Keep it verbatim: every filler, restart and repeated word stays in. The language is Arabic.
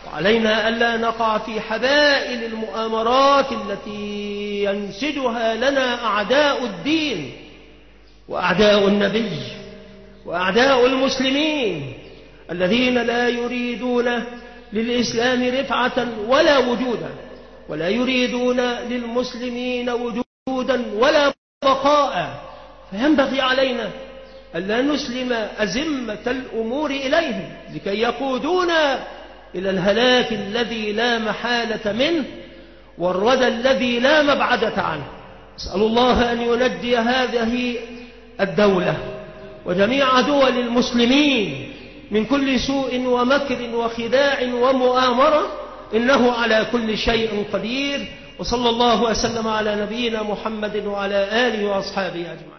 وعلينا ألا نقع في حبائل المؤامرات التي ينسجها لنا أعداء الدين وأعداء النبي وأعداء المسلمين الذين لا يريدون للإسلام رفعة ولا وجودا، ولا يريدون للمسلمين وجودا ولا بقاء. فينبغي علينا ألا نسلم أزمة الأمور إليهم لكي يقودونا إلى الهلاك الذي لا محالة منه والردى الذي لا مبعدة عنه. أسأل الله أن ينجي هذه الدولة وجميع دول المسلمين من كل سوء ومكر وخداع ومؤامرة، إنه على كل شيء قدير. وصلى الله وسلم على نبينا محمد وعلى آله وأصحابه أجمعين.